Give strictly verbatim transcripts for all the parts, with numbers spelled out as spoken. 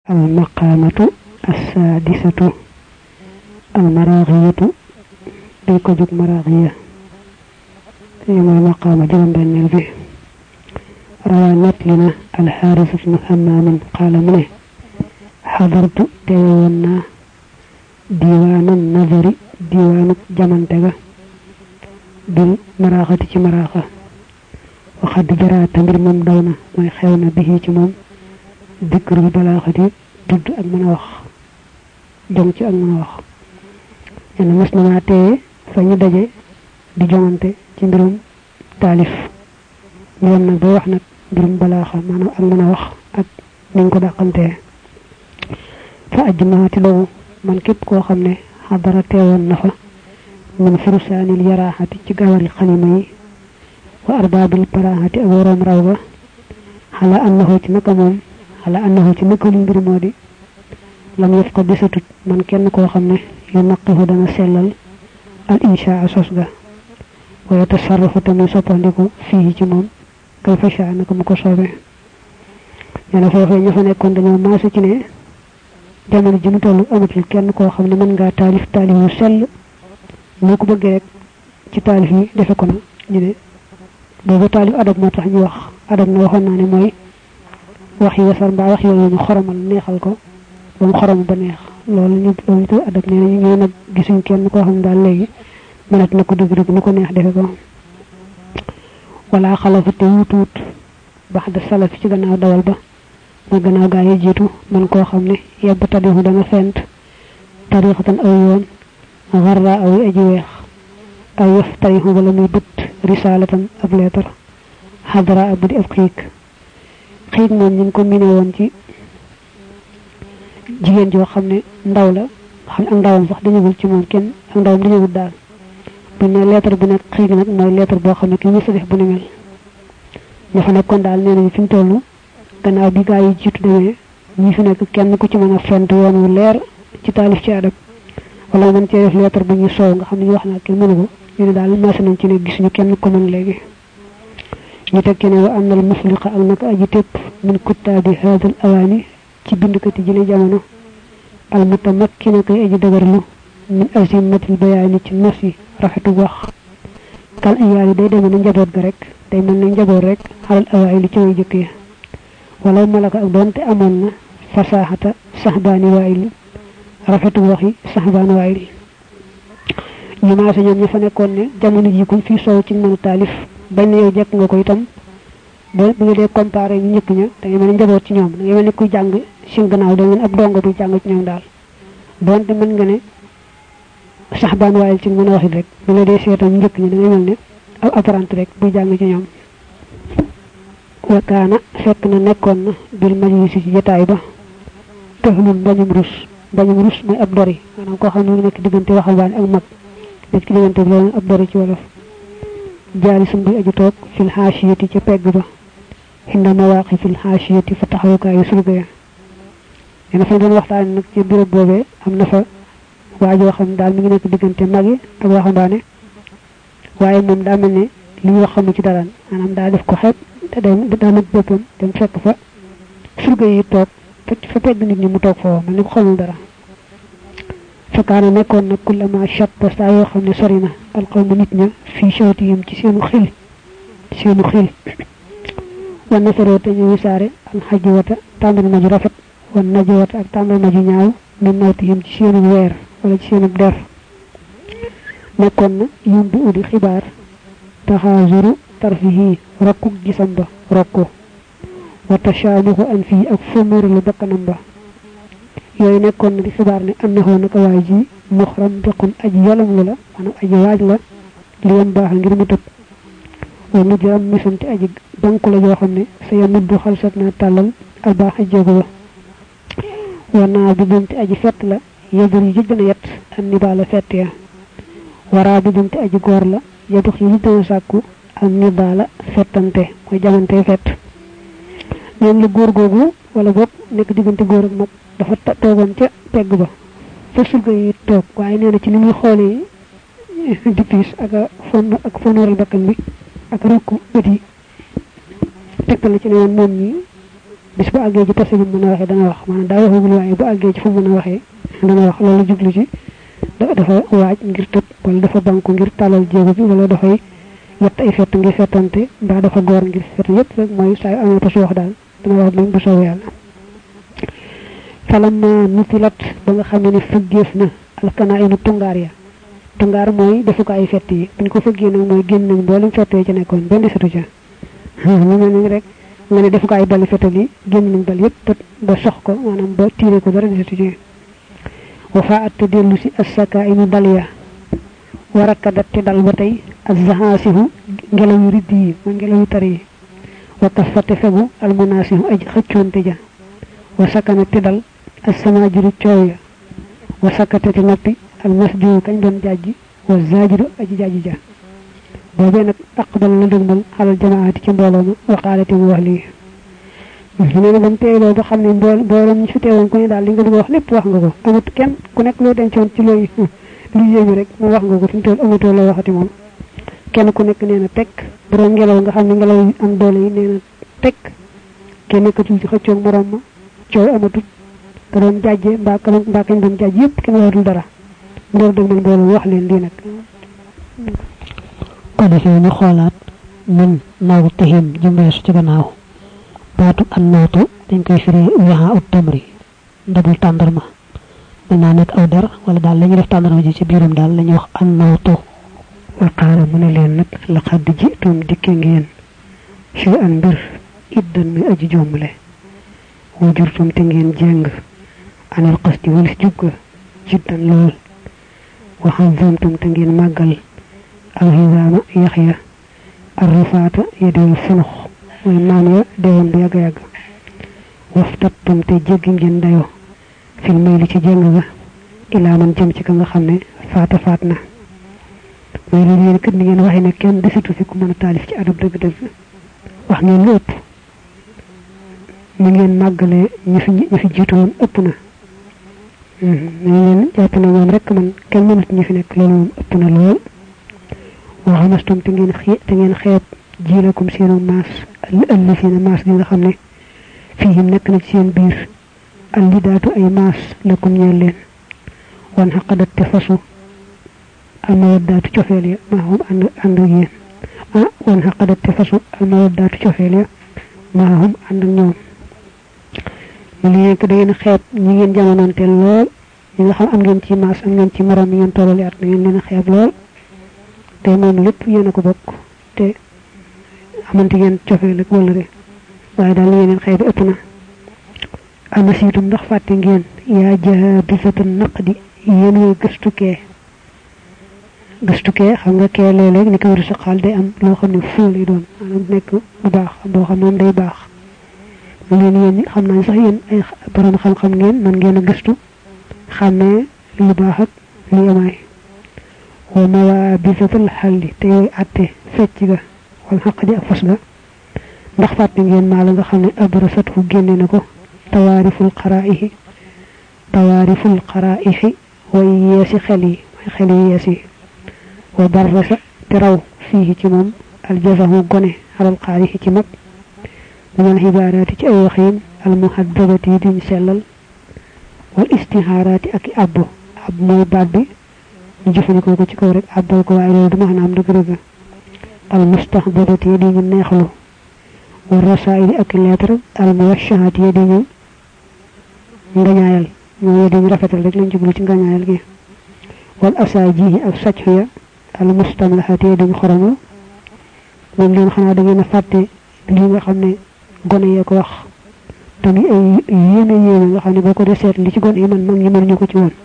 المقامة السادسة المراغية ديكو جوك مراغية يوم المقامة جرم بين الفي روى نتلنا الحارث بن همام قال منه حضرت تيونا ديوان النظر ديوان جمانتغا بالمراغة تي مراغة وقد جرى تمر مم دونا موي خيونا به تي موم ذكر البلاغة تد ak mëna wax jom ci ak mëna wax ene mas na té fa ñu dajé di jomante ci mbirum talif ñoom nak do wax nak mbirum balaaxa manam ak mëna wax ak niñ ko daxanté fa ajmaati lo man képp ko xamné hadara téwon na fa min furusanil yarahati ci gawari xalima yi wa arbabil barahati ak worom rawga hala annahu ci naka mom ala annahu ci nekul mbir modi lam yef ko desatut man kenn ko xamne yu naqihu dana selal al insha asosga wa yatasarrafu tamu sopandiku fi ci mom kay fa sha nako mako sobe ñana fofu ñu fa nekkon dañu maasu ci ne jamono ji mu tollu amatul kenn ko xamne man nga talif talifu sel moko bëgg rek ci talif yi defé ko na ñu ne bo talif adab motax ñu wax adab na waxon na ne moy wax yi wasar ba wax yoyu ñu xoromal neexal ko bam xorom ba neex loolu ñu loolu to adab neena ñu ñoo nak gisuñ kenn ko xam daal legi manat nako deug deug ñu ko neex defe ko wala khalafu tawutut baxda salaf ci gannaaw dawal ba mo gannaaw gaay jitu man ko xamne yebb tadihu dana fent tariqatan aw yoon gharra aw aji weex ay yaftarihu wala muy but risalatan ab letter hadra abdi ab xiik xiik moom ñu ko miné woon ci jigéen joo xam ne ndaw la xam ak ndawam sax dañu ci moom kenn ak ndawam dañu daal bu ne lettre bi nag xiik nag mooy lettre boo xam ne ki ñu sa def bu ne mel ñu fa nekkoon daal nee nañu fi mu toll gannaaw bi gaa yi jiitu demee ñi fi nekk kenn ku ci mën a fent yoon wu leer ci taalif ci adab wala mën cee def lettre bu ñu soow nga xam ne ñu wax naa kenn mënu ko ñu ne daal maase nañ ci ne gis ñu kenn ko mën léegi ñu tekki ne wa annal mufliqa ak naka aji tepp min kuttabi hadal awani ci bindkati jile jamono al mutamakkina kay aji dagarlu min azimatil bayani ci nafsi rafetu wax kal iyaali day dem na njaboot ga rek day mel na njaboot rek halal awaili ci way jëk ya wala malaka ak donte amon na fasahata sahbani waili rafetu waxi sahbani waili ñu ma sa ñoom ñu fa nekkon ne jamono ji kuñ fi soow ci mënu talif bañ yow jek nga ko itam bo bu ngi dé comparer ñu ñëk ña da ngay mëna njabot ci ñoom da ngay mëna ku jang ci gannaaw da ngeen ab donga bu jang ci ñoom daal donte mën nga ne sahban wayel ci mëna waxit rek bu la dé sétam ñëk ñi da ngay melni ab apprenti rek bu jang ci ñoom wa kana fekk na nekkon na bil majlis ci jotaay ba taxlul bañum rus bañum rus moy ab dori manam ko xamnu nek digënté waxal ak mag nek ci digënté loolu ab dori ci wolof jalisum bi aju tok fil hashiyati ci pegg ba inda mawaqifil hashiyati fa taxawuka yu sulga ya ina fa doon waxtaan nak ci bureau bobé amna fa waajo xam daal mi ngi nek digënté magi ak waxambaane waye mom da melni li wax xam ci dara manam da def ko xeb te day da nak bopam dem fekk fa sulga yi tok fa pegg nit ñi mu tok fo man ni xamul dara fa kaana nekkoon na kullama shatta saa yoo xam ne sori na alqawmu nit ña fii shawtihim ci seenu xil ci seenu xil wa nasaroo te ñu wisaare al xajiwata tàmbal ma ju rafet wa najwata ak tàmbal ma ju ñaaw min nawtihim ci seenu weer wala ci seenu der nekkoon na yumbi udi xibaar taxaazuru tarfihi rokku gisam ba rokku wa tashaamuhu an fii ak fomóoralu bakkanam ba yoy nekkon na di xibaar ne annahu naka waay ji muxram biqun aji yolam la manam aji waaj la li yam baax ngir mu tëb wa mu jam misanti aji banku la joo xam ne sa yamuddu xalsat na tàllal al baax a jéego ba wa naa bi bunti aji fett la yadur yi jëgg na yet an nibaala fett ya waraa bi bunti aji góor la yadux yi jëgg na sàkku an nibaala fettante mooy jamante fett ñoom la góor googu wala bopp nekk diggante góor ak mag dafa togon ca pegg ba fa sulga yi tok waye neena ci limuy xolé dipis ak fon ak fonore bakkan bi ak rokku beuti tektal ci neewon mom ñi bis bu àggee ci tase bi mën a waxee dana wax maanaam daa waxagul waaye bu àggee ci fu mën a waxee dana wax loolu jublu ci dafa waaj ngir tëb wala dafa banku ngir tàllal jéego bi wala dafay yett ay fett ngir fettante mbaa dafa goor ngir fett yépp rek mooy saa yu amee pas wax daal dana wax ba soobee yàlla falamma nutilat ba nga xam ne fëggeef na alkanaa inu tungaar ya tungaar mooy defu ko ay fett yi buñ ko fëggee nag mooy génn nañ mboolem fett yi ci nekkoon benn desatu ca mu mel ni rek nga ne defu ko ay bali fettal yi génn nañ bal yépp ba sox ko maanaam ba tiire ko dara desatu ci wa faat te dellu si assaka inu dal ya warakadat te dal ba tey azzahaasihu ngelaw yu riddi yi mooy ngelaw yu tari yi wa kafate fegu almunaasihu aj xëccoonte ja wa sakana te dal assamaajiru coow ya wa sakate te noppi almasjuru kañ doon jajji wa zaajiru aji jajji ja boobee nag aqbal la dëgmal xalal jamaati ci mbooloo ma waxaalati mu wax lii nee na ba mu teeloo ba xam ne mbool mbooloo ñu fi teewoon ku ne daal li nga bëgg wax lépp wax nga ko amut kenn ku nekk loo dencoon ci looy lu yéemi rek mu wax nga ko fi mu toll amatoo loo waxati moom kenn ku nekk nee na tekk bu doon ngelaw nga xam ne ngelaw yi am doole yi nee na tekk kenn nekkatul ci xëccoog morom ma coow amatut ka doon jàjje mbaa ka mbaa kañ doon jàjj yépp kenn waxatul dara mu door dëgmal mbooloo wax leen lii nag ko defee ñu xoolaat min naaw tahim jumbeesu ci gannaaw baatu an nawtu dañ koy firi wiha ut tamri ndabul tàndarma mën naa nekk aw der wala daal lañu def tàndarma ji ci biiram daal lañu wax an nawtu wa qaala mu ne leen nag laqad jitum dikke ngeen ci an mbir iddan mi aji jombale wujurtum te ngeen jeng anal qasdi walis jugga jiddan lool wa xazamtum te ngeen màggal al hizaama yaxya arrufaata ya dee funux mooy maam ya deewoon bu yàgg yàgg waftattum te jéggi ngeen dayo fil mayli ci jeng ga ilaa man jëm ci ka nga xam ne faata faat na mooy lu ngeen kët ni ngeen waxee ne kenn desitu fi ku mën a taalif ci adab dëgg-dëgg wax ngeen lu ëpp ni ngeen màggalee ñi fi ñi fi jiitu woon ëpp na ni ngeen jàpp na moom rek man kenn mënut ñi fi nekk loolu moom ëpp na lool waxamastum te ngeen xii te ngeen xeeb jiilakum seenu maas ëlli seen maas gi nga xam ne fihim nekk na ci seen biir allidaatu ay maas lakum ñeel leen wan xaqadat te fasu almawaddaatu cofeel ya maahum ànd ànd ak yéen ah wan xaqadat te fasu almawaddaatu cofeel ya maahum ànd ak ñoom li nekk da ngeen xeeb ñi ngeen jamonoonteel lool ñi nga xam am ngeen ci maas am ngeen ci morom yi ngeen tollale at da ngeen leen a xeeb lool te moom lépp yéen a ko bokk te amante ngeen cofeel ak wala de waaye daal li ngeen xeeb ëpp na anasiitum ndax fàtte ngeen yaa jaabisatu naqdi yéen way gëstukee gëstukee xam nga kee léeg-léeg ni ko war a saqaal day am loo xam ne fuu lay doon maanaam nekk bu baax boo xam moom day baax mu leen yéen xam naa sax yéen ay borom xam-xam ngeen man ngeen a gëstu xàmmee lu baax ak lu yamaay wa mawaabisatul xalli te yooyu àtte fecc ga wala xaq ji ak fas ga ndax fàtte ngeen maa la nga xam ne abrasat fu génne na ko tawaariful xaraaixi tawaariful xaraaixi way yeesi xel yi mooy xel yi yees yi wa barrasa te raw fii ci moom aljazahu gone alal xaarixi ci mag minal xibaaraati ci ay waxiin almuhaddabati yi duñ sellal wal istihaaraati ak i abbu ab mooy baat bi ñu jëfandikoo ko ci kaw rek abbal ko waaye loolu du maanaam dëgg-dëgg almustaxdabati yi di ñu neexlu wa rasaili ak lettre almuwashahaati yi di ñu ngañaayal ñoo di ñu rafetal rek lañ jublu ci ngañaayal gi wal asaajihi ak sàccu ya almustamlahaati yi di ñu xoromu moom leen xanaa da ngeen a fàtte li nga xam ne gone yee ko wax te muy ay yéene yéene nga xam ne boo ko dee seet li ci gone yi man mag ñi mënuñu ko ci woon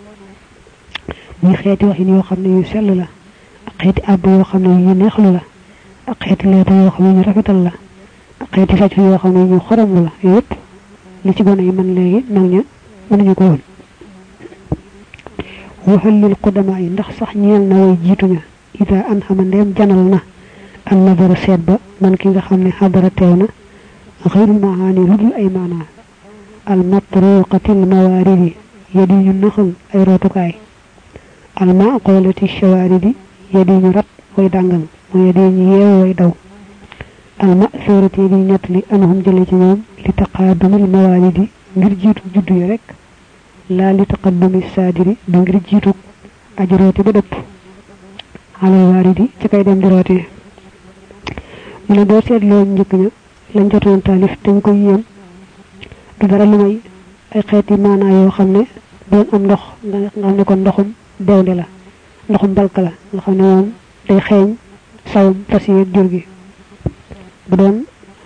muy xeeti waxin yoo xam ne yu sell la ak xeeti àbb yoo xam ne yu neexlu la ak xeeti leeta yoo xam ne ñu rafetal la ak xeeti sàcc yoo xam ne ñu xorom la yëpp li ci gone yi man léegi mag ña mënuñu ko woon waxal lil qudama yi ndax sax ñeel na way jiituña ida an xama ndeem janal na an nabara seet ba man ki nga xam ne xadara teew na xayrul maani lu dul ay maanaa al matruqatil mawaridi yadi ñu nëxal ay rootukaay al maqolati shawaridi yadi ñu rat way dàngal mooy yadi ñu yeew way daw al ma'thurati bi netli anhum jële ci ñoom li taqadumil mawalidi ngir jiitu juddu yi rek la li taqaddumi sadiri du ngir jiitu aji rooti ba dëpp alal waridi ci kay dem di rooti mu ne boo seetloo njëkk ña lañ jotoon taalif dañ koy yéem du dara lu may ay xeeti maanaa yoo xam ne doon am ndox nga xam ne kon ndoxum dewnde la ndoxum balka la nga xam ne moom day xeeñ sawum fas yeeg jur gi bu doon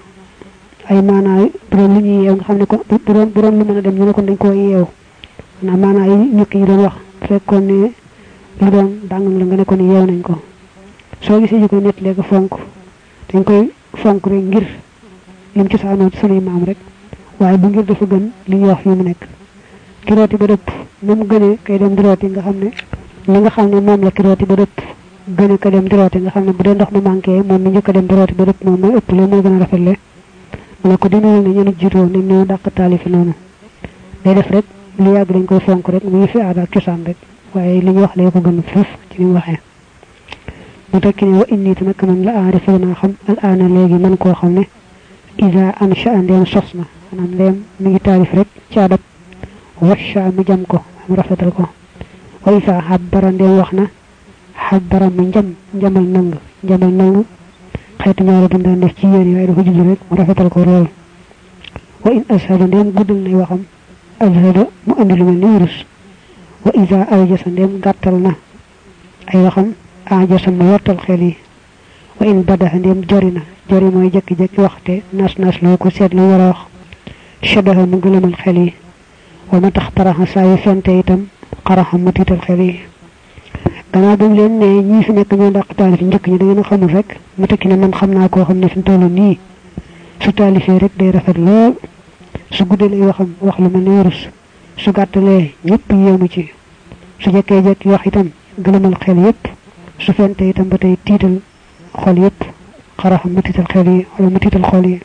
ay maanaa bu doon lu ñuy yeew nga xam ne ko bu doon bu doon lu mën a dem ñu ne kon dañ koo yeew na maanaa yi ñëkk yi doon wax fekkoon ne lu doon dàngam la nga ne kon yeew nañ ko soo gisee ñu koy nettalee ko fonk dañ koy fonk rek ngir lim ci saanoo sunuy maam rek waaye bu ngir dafa gën li ñuy wax fii mu nekk ki rooti ba dëpp nu mu gënee kay dem di rooti nga xam ne li nga xam ne moom la ki rooti ba dëpp gëne ka dem di rooti nga xam ne bu dee ndox mu manqué moom mi njëkk a dem di rooti ba dëpp moom mooy ëpp le mooy gën a rafetle mu ne ko dinawul ne ñenu jiitoo nañ ñoo dàq taalifi noonu day def rek lu yàgg dañ koy fonk rek muy fi aada ak cosaan rek waaye li ñu wax lee ko gën fuuf ci ni mu waxee mu tekki ne wa inni te nag man la aarifu naa xam al aana léegi man koo xam ne ida ansha ndeem sos na maanaam ndeem mi ngi taalif rek ci adab washa mu jam ko mu rafetal ko wa isa xabbara ndeem wax na xabbara mu njam njamal nang njamal nang xeetu ñaara dañ daan def ci yéen waaye dafa jublu rek mu rafetal ko lool wa in ashada ndeem guddal nay waxam ashada mu andi lu mel ni wurus wa isa awjasa ndeem gàttal na ay waxam ajasa mu yottal xel yi wa in badaha ndeem jori na jori mooy jekki-jekki waxte nas nas loo ko seet lu war a wax shadaha mu gëlëmal xel yi wa ma tax taraxa saa yu fente itam xaraxa mu tiital xel yi gannaaw bi mu leen ne ñii fi nekk ñoo dàq taalif njëkk ñi da ngeen a xamul rek mu tekki ne man xam naa koo xam ne fi mu toll nii su taalifee rek day rafet lool su guddee lay waxam wax lu mel ni wurus su gàttalee ñëpp yéemu ci su jekkee jekki wax itam gëlëmal xel yépp su fente itam ba tey tiital xol yépp xaraxa mu tiital xel yi wala mu tiital xol yi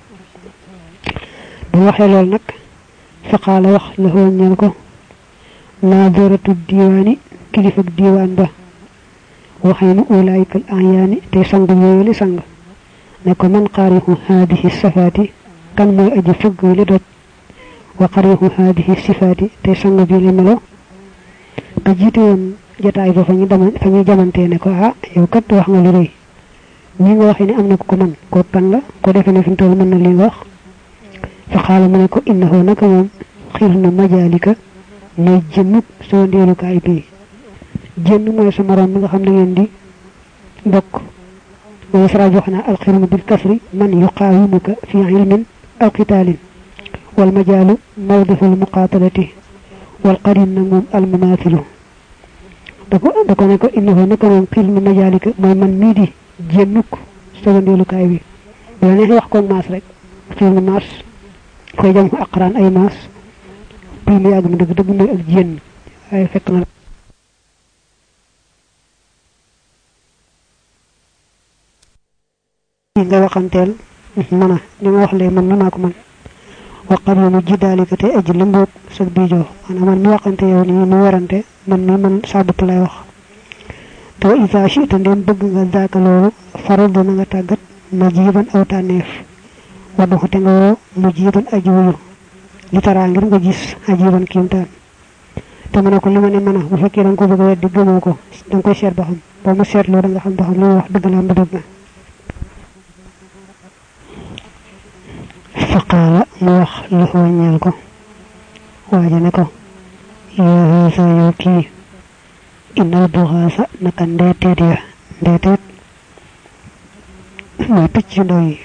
bu waxee lool nag faqaala wax la ñeel ko naadaratu diiwaani kilifak diiwaan ba waxee nu ulaayikal ayaani te sang yooyu li sang ne ko man qaarihu haadihi safaati kan mooy aji fëgg wi li doj wa qaarihu haadihi sifaati te sang bi li melo ka jiite woon jataay ba fa ñu dama fa ñu jamantee ne ko ah yow kat wax nga lu rëy ñi nga waxee ne am na ko ko man ko kan la ko defee ne fi mu toll mën na li nga wax fa xaala mu ne ko innahu naka moom xiir na majaalika mooy jënnuk soo ndeelukaay bii jënn mooy sa morom mi nga xam ne ngeen di bokk wa sara jox na alxirmu bil kasri man yuqaawimuka fi ilmin aw qitaalin wal majaalu mawdifu al muqaatalati wal qarin nag moom al mumaathilu da ko da ko ne ko innahu naka moom xiir na majaalika mooy man mii di jënnuk soo ndeelukaay bi bu la neexee wax ko maas rek xiir na maas koy jam ko aqraan ay maas bii mu yàgg mu dëgg dëgg mooy ak jénn waaye fekk na nga waxanteel mën a li nga wax lee man na naa ko man waqarinu jiddaalika te aji lëmboot sag biijoo maanaam man mi waxante yow nii mu warante man mi man saa bopp lay wax te wa isa chita ndem bëgg nga daaka loolu faral dana nga tàggat ma jiiban aw tànneef waddu te nga woo mu jiiban aji wuyu li taraa ngir nga gis ajiban kiimtaan te mu ne ko li ma ne mën a bu fekkee da nga ko bëgg a weddi gëmoo ko da nga koy seet ba xam boo ma seetloo da nga xam ba xam li wax dëgg la am ba dëgg fa qaala mu wax lu ñeel ko waaja ne ko yaa sa yow kii innal buxaasa naka ndeeteet ya ndeeteet mooy picc yu ndaw yi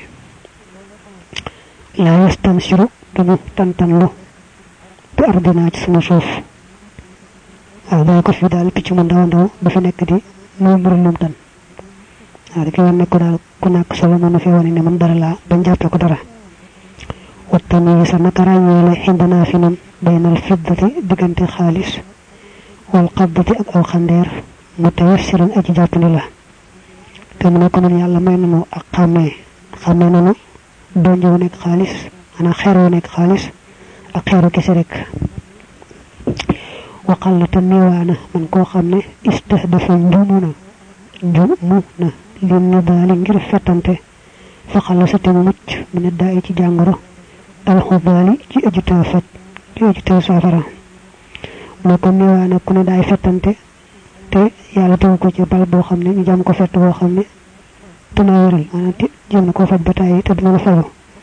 laa yastansiru duñu tantanlu bi ardina ci sunu suuf waaw day ko fi daal picc mu ndaw ndaw dafa nekk di mu murulum tan waaw di ko wan ne ko daal ku nekk solo mënu fi wane ne man dara laa bañ jàppe ko dara wattami sa naka ràññeele xindinaa fi nun baynal fiddati diggante xaalis wal qabdati ak aw xandeer mu tayassiran aji jàppandi la te mu ne ko nun yàlla may nanu ak xàmmee xàmmee nanu donj wu nekk xaalis ana xeer wu nekk xaalis ak xeeru kese rek waxal la te niwaana man koo xam ne istahdafa njumu na njumu na lim ni daali ngir fettante fa xalasate mu mucc mu ne daa ci jàngoro alxubaali ci aju taw faj ci aju taw saafara moo ko neewaane ku ne daay fettante te yàlla tegu ko ci bal boo xam ne ñu jam ko fett boo xam ne dina wéral maanaam te jëm na koo faj ba tàyyi te dina la fayu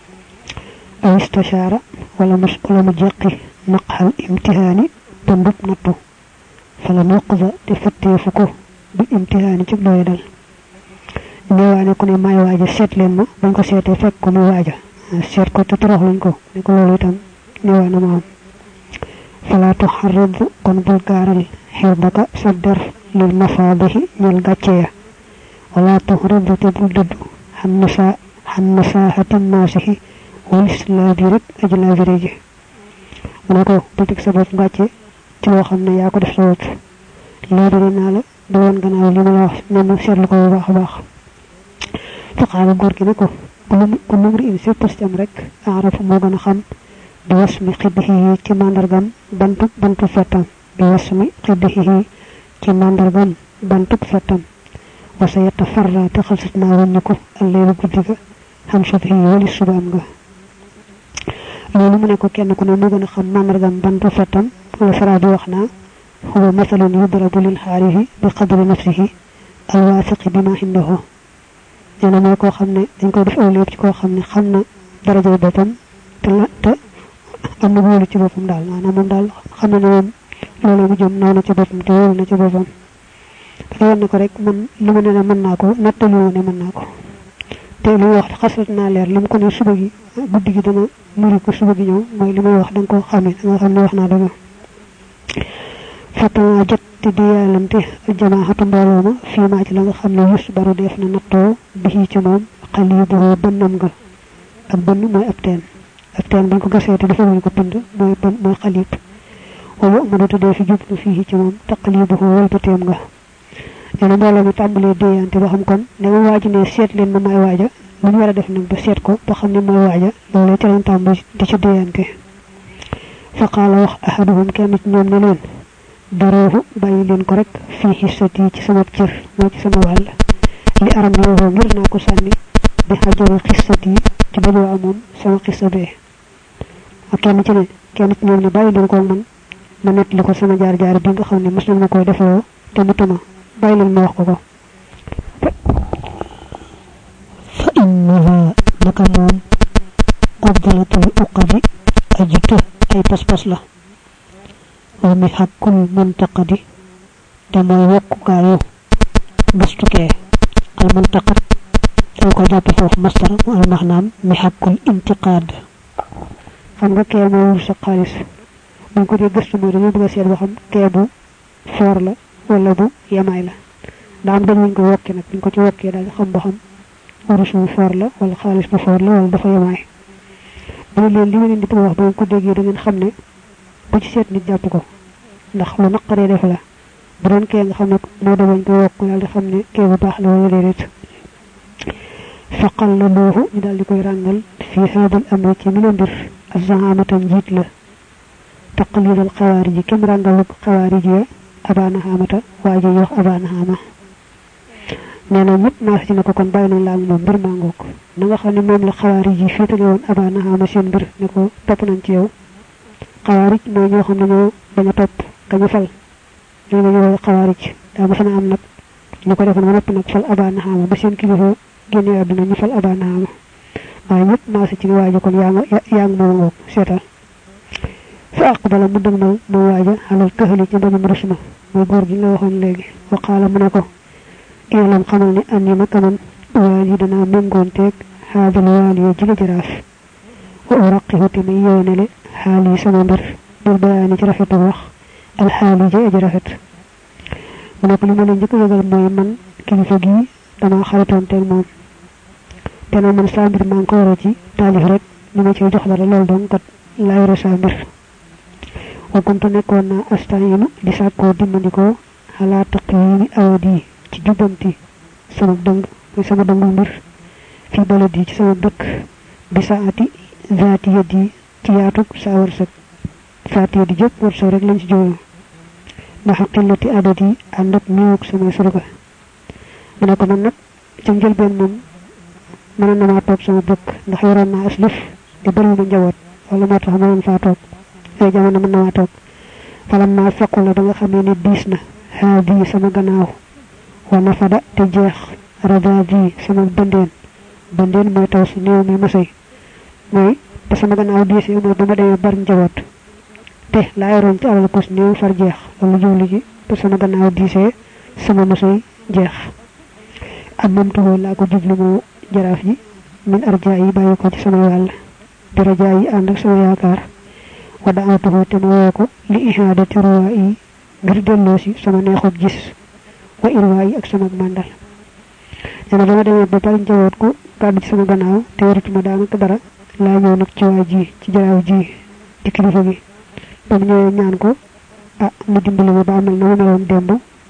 aw istashaara wala mu wala mu jeqi naqxal imtihaani tëmbub nattu fala nuqza te fetteefu ko bi imtihaani ci doye dal neewaane ku ne may waaja seet leen ma bañ ko seetee fekk ko muy waaja seet ko te torox luñ ko ne ko loolu itam neewaane ma am fala tuxarrid kon bul gaaral xirdaka sa der lil mafaadihi ñel gàcce ya wala tuxarrid te bul dëddu xam nasa xam nasaaxati naasihi walis laabirit aji laabire ji mu ne ko bul teg sa bopp gàcce ci loo xam ne yaa ko def sa bopp laabire naa la ba woon gannaaw li ma la wax ne ma seetlu ko bu baax a baax faqaala góor gi ne ko ku numri in sépp ci am rek aarafu moo gën a xam bi wasmi xiddihi ci mandargam bantu bantu fettam bi wasmi xiddihi ci mandargam bantu fettam wasa yetta farra te xalsat naa wàññi ko alleelu guddi ga xam subhi wali subaam nga loolu mu ne ko kenn ku ne moo gën a xam mandargam bantu fettam wala sara bi wax naa huwa masalun yudrabu lil xaarifi bi qadri nafsihi alwaasiqi bi ma indahu nee na mooy koo xam ne dañ koy def awléeb ci koo xam ne xam na darajay boppam te la te am na wóolu ci boppam daal maanaam moom daal xam na ne moom loolu mu jëm naw na ci boppam te wóolu na ci boppam dafa wan ne ko rek man li ma ne ne mën naa ko nattali wu ne mën naa ko te li muy wax xasat naa leer li mu ko ne suba gi guddi gi dana muri ko suba gi ñëw mooy li muy wax da nga ko xamee da nga xam ne wax naa dëgg fatama jot te di yàllante jamaxatu mbooloo ma fii maa ci la nga xam ne yus baru def na nattoo bi ci moom xali boo bënnam nga ak bënn mooy ab teen ab teen bañ ko gasee te defaruñ ko pënd mooy bën mooy xalib wala amadu tuddee fi jublu fii ci moom taqalibu walbateem nga nee na mbooloo mi tàmbalee déeyante ba xam kon ne ma waaji ne seet leen ma may waaja lu ñu war a def nag ba seet ko ba xam ne mooy waaja loolu ci lañ tàmbali di ci déeyante fa qaala wax ahaduhum kenn ci ñoom ne leen daroohu bàyyi leen ko rek fii xissati ci sama cër moo ci sama wàll li aram yoowoo ngir naa ko sànni bi xajari xissati ci bajoo amoon sama xissa bee ak kenn ci ne kenn ci ñoom ne bàyyi leen ko man ma nett li ko sama jaar jaar bi nga xam ne mas nañ ma koy defoo te mu tuma bàyyi leen ma wax ko ko fa innaha naka moom qabdalatul uqadi ajuta ay pas-pas la wa mi xakkul muntaqadi te mooy wokkukaayu gëstukee al muntaqad dañ ko jàppe foofu mastar mu al maxnaam mi xakkul intiqaad xam nga kee moo wur sa xaalis buñ ko dee gëstu mooy dañoo bëgg a seet ba xam kee bu foor la wala bu yamaay la daa am dañ wuñ ko wokkee nag buñ ko ci wokkee daal xam ba xam wurus bu foor la wala xaalis bu foor la wala dafa yamaay bu ne leen li ma leen di bëgg wax ba ngeen ko déggee da ngeen xam ne bu ci seet nit jàpp ko ndax lu naqaree def la bu doon kee nga xam ne moo doon ko wokk daal di xam ne kee bu baax la wala déedéet faqal la looxu ñu daal di koy ràngal fii haadal amri ci mi la mbir azzahamata njiit la taqlidal xawaariji kem ràngalu xawaariji ya abaana xaamata waa ji wax abaana xaama nee na ñëpp maa ci ne ko kon bàyyi nañ la ak moom mbir maa ngoog na nga xam ne moom la xawaariji féetale woon abaana xaama seen mbir ne ko topp nañ ci yow xawaarij mooy ñoo xam ne ñoo bañ a topp ka ñu fal ñoo la ñu woowee xawaarij daa ma fa am nag ñu ko defoon ba nopp nag fal abaana xaama ba seen kilifa génne àdduna ñu fal abaana xaama waaye ñëpp maa ci ne waaja kon yaa nga yaa ngi moom ngoog seetal fa aqbala mu dëgmal moom waaja xalal këxali ci mbañum rus ma mooy góor gi nga waxoon léegi wa qaala mu ne ko ilam xamal ne an yi naka man waal yi danaa méngoonteeg xaadal waal yi jiga jaraaf wa uraqihu te muy yoonele xaal yi sama mbir bil bayaani ci rafetu wax alxaal yi ji aji rafet mu ne ko li ma leen njëkk a yëgal mooy man kilifa gii dama xaritoonteeg moom te na man saa mbir maa ngi ko war a ci taalif rek ni ma ciy jox dara loolu doon kat laa yore saa mbir wa kuntu nekkoon naa astayinu di sàkkoo dimbandikoo xalaa taqwiimi awadi ci jubbanti sama dëng muy sama dëngu mbir fii baladi ci sama dëkk bi saati zaati yadi ci yaatug saa wërsëg saati yadi jëpp wërsëg rek lañ ci jóoyu ndax xillati adat yi ànd ak néewug samay surga mu ne ko man nag ca njëlbeen moom mën na maa toog sama dëkk ndax yoroon naa aslif di bëri ma njaboot wala moo tax mënoon faa toog ay jamono mën na maa toog falam maa faqu la ba nga xamee ne diis na haa bii sama gannaaw wa nafada te jeex rada bii sama bëndeen bëndeen mooy taw si néew mi masay mooy ba sama gannaaw diisee mooy ba ma demee bari njaboot te laa yoroon ci alal kos néew far jeex loolu jublu ji ba sama gannaaw diisee sama masay jeex am moom tuxoo laa ko jublu moo jaraaf ji min arja yi bàyyi ko ci sama wàll di raja yi ànd ak sama yaakaar wada awtuxoo te ma woo ko li ihaadati ruwaa yi ngir delloo si sama neexub gis wa irwaa yi ak sama màndal nee na ba ma demee ba bari njaboot ku gàddu ci sama gannaaw te waratuma daanaka dara laa ñëw nag ci waa ji ci jaraaf ji di kilifa gi ba mu ñëwee ñaan ko ah mu dimbali ma ba amal na ma meloon démb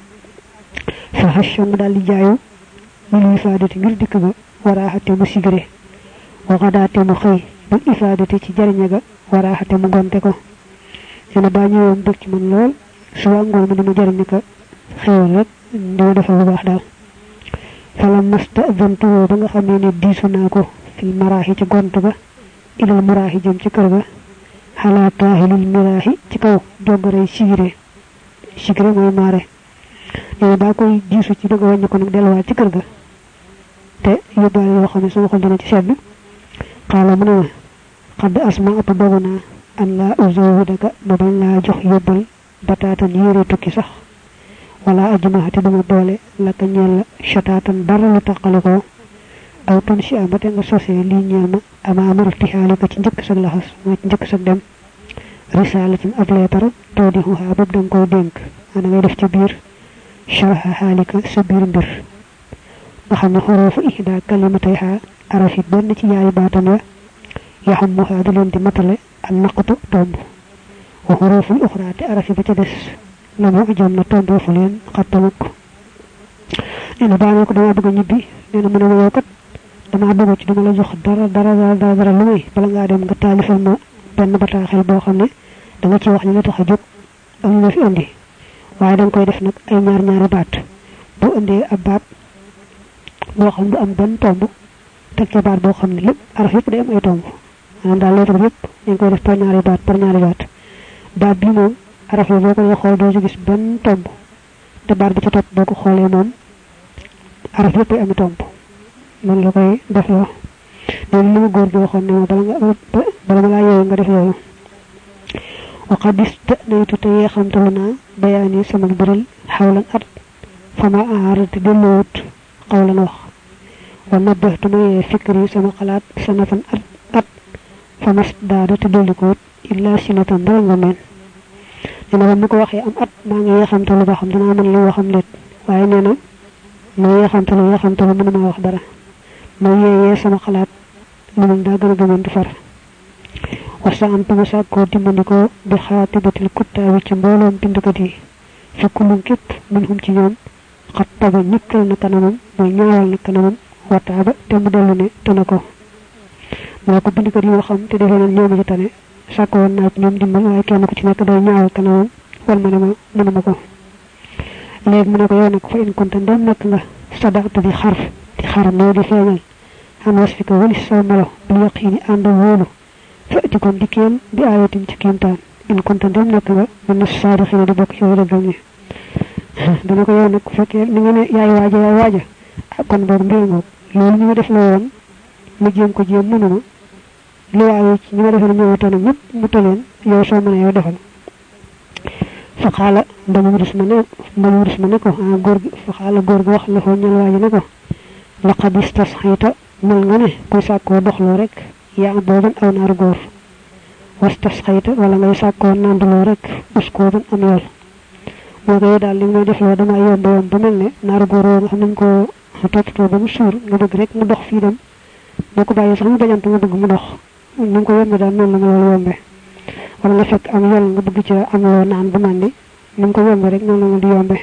fa xasha mu daal di jaayu lil ifaadati ngir dikk ga waraaxate mu sigre waxadaate mu xëy bil ifaadati ci jariñe ga waraaxate mu gonte ko nee na baa ñëwoon bëgg ci man lool suba ngoon mu dima jariñe ko xewal rek dima defal lu baax daal fala masta'zantuhu ba nga xamee ne diisu naa ko fil maraaxi ci gont ga ilal maraaxi jëm ci kër ga xalaa kaahilil miraaxi ci kaw jogaray sigre sigre mooy maare nee baa koy diisu ci bëgg a wàññi ko nag delluwaat ci kër ga te yóbbaale yoo xam ne sama xol dina ci sedd xaala mu ne ma xadd asma atu dogu naa an laa uzawidaka ma bañ laa jox yóbbal bataatan yére tukki sax wala ajmaxati duma boole la ka ñeel la shataatan dara lu taqali ko aw ton si am ba te nga sosee lii ñeel ma ama amar tixaali ko ci njëkk sag laxas mooy ci njëkk sag dem risalatin ab leetar too di xuxaa boobu danga koy dénk ana ngay def ci biir sharha xaalika sa biir mbir nga xam ne xuruufu ihda kalimatayha arafi benn ci yaari baatam ya yaxammuha da leen di matale ak naqatu tomb wa xuruuful uxra te arafi ba ca des la mu ajam na tomboo fu leen xattamuk nee na baanee ko dama bëgg a ñibbi nee na mu ne ma yow kat dama bëgg ci duma la jox dara dara dara dara lu may bala ngaa dem nga taalifal ma benn bataaxel boo xam ne da nga ci wax ñu la tax a jóg ak ñu la fi indi waaye danga koy def nag ay ñaar ñaari baat boo indee ab baat boo xam du am benn tomb teg ca baat boo xam ne lépp araf yëpp day am ay tomb maanaam daal lettre yëpp dañ koy def par ñaari baat par ñaari baat baat bi moom araf yi boo koy xool doo ci gis benn tomb te baat bi ca topp boo ko xoolee moom araf yëpp ay ami tomb noonu la koy def yoo loolu li ma góor gi waxoon ne ma bala nga bala ma laa yeewu nga def yooyu waqad istanaytu te yeexamtalu naa bayaani sama biral xawlan at fama aarati delloowut xawlan wax wa nabbahtu ma yee fikri sama xalaat sanatan at at famas daada te dollikoot illa sinatan dara nga meen nee na ba mu ko waxee am at maa ngi yeexamtalu ba xam dinaa mën li waxam léet waaye nee na ma yeexamtalu yeexamtalu mënuma wax dara ma yeeyee sama xalaat lu moom daa gën a gëmantu far wasa am tama sàkkoo dimbandikoo bi xaatibatil kuttaabi ci mbooloom bindkat yi fi kullum képp min hum ci ñoom xat taba ñikkal na kanamam mooy ñaawal na kanamam wataaba te mu dellu ne tane ko moo ko bindkat yi moo xam te defee na ñooma ci tane sàkko woon naa ci ñoom dimbal waaye kenn ku ci nekk day ñaawal kanamam wal ma ne ma mënuma ko léegi mu ne ko yow nag fa in konte ndem nekk nga sadaqta di xar di xar noo di feeñal xam was fi ko walis saw melo bil yaqiini ànd wóolu fa ati kon dikkeel bi aayatin ci kiimtaan in konte ndem nekk nga mën na saadixina di bokk ci way dëggal ñi dana ko yow nag bu fekkee ni nga ne yaay waaja yaay waaja kon boobu mbir ngoog loolu ñu ma def la woon mu jéem ko jéem mënuma lu waaye ci ñi ma defee ne ñëw tane ñëpp mu taleen yow soo mënee yow defal fa xaala mbañu wurus ma ne mbañu wurus ma ne ko ah góor gi fa xaala góor gi wax la foo ñal waaji ne ko laqad istasxayta mel nga ne kuy sàkkoo doxloo rek yaa booban aw naaru góor wastasxayta wala ngay sàkkoo nandaloo rek uskooban am yool moo ko yow daal li may defloo dama yomb yomb ba mel ne naaru góor woo nga xam nañ ko toppatoo ba mu suur nga bëgg rek mu dox fii dem boo ko bàyyee sax mu bajant nga bëgg mu dox ni nga ko yombe daal noonu la nga loolu yombe wala nga fekk am yool nga bëgg ci am loo naan ba màndi ni nga ko yombe rek noonu la nga di yombe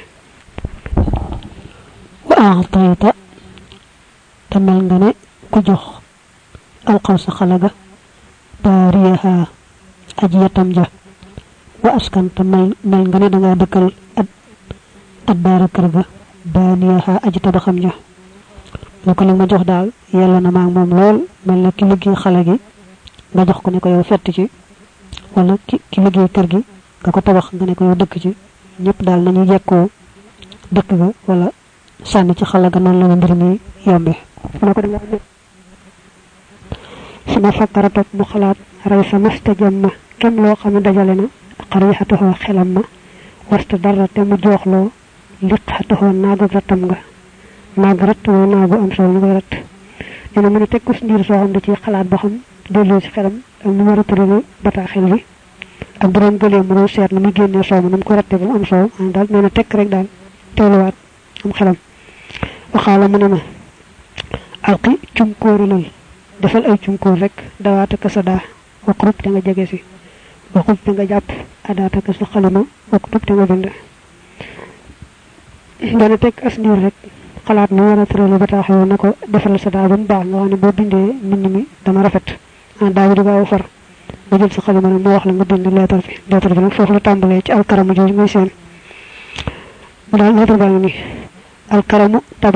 wa aatayta te mel nga ne ku jox alxaw sa xalaga baariyaha aji yatam ja wa askan te mel mel nga ne danga dëkkal at at daara kër ga baaniyaha aji tabaxam ja lu ko li ma jox daal yàlla na maag moom lool mel na ki liggéey xale gi nga jox ko ne ko yow fett ci wala ki ki liggéey kër gi nga ko tabax nga ne ko yow dëkk ci ñëpp daal nañu jekkoo dëkk ga wala sànni ci xale ga noonu la mbir mi yombe mu ne ko danga suma fakkara topp mu xalaat ray sa masta jamma kem loo xam ne dajale na xarixataxoo xelam ma wasta dara te mu jooxloo liqataxoo naagu rattam nga naag ratt mooy naagu am solo ñu koy ratt nee na mu ne teg ko si ndiir soo xam da ci xalaat ba xam delloo si xelam ak nu war a tërale bataaxel bi ak bu doon gëlee mu doon seet na muy génnee soow ma nu mu ko rattee ba mu am soow daal nee na tekk rek daal teewluwaat am xelam waxaala mu ne ma alqi cunkóoralal defal ay cunkóor rek dawaata ka sa daa waqrub te nga jege si waqrub te nga jàpp adaata ka sa xalima waqrub te nga bind dana teg as ndiir rek xalaat nu war a tërale bataaxel na ko defaral sa daa ba mu baax nga xam ne boo bindee mbind mi dana rafet ah daa bi du gaaw a far nga jël sa xalima nag mu wax la nga bind leetar bi leetar bi nag foofu la tàmbalee ci alkaramu jooju ngay seen mu daal leetar baa ngi ni alkaramu tabe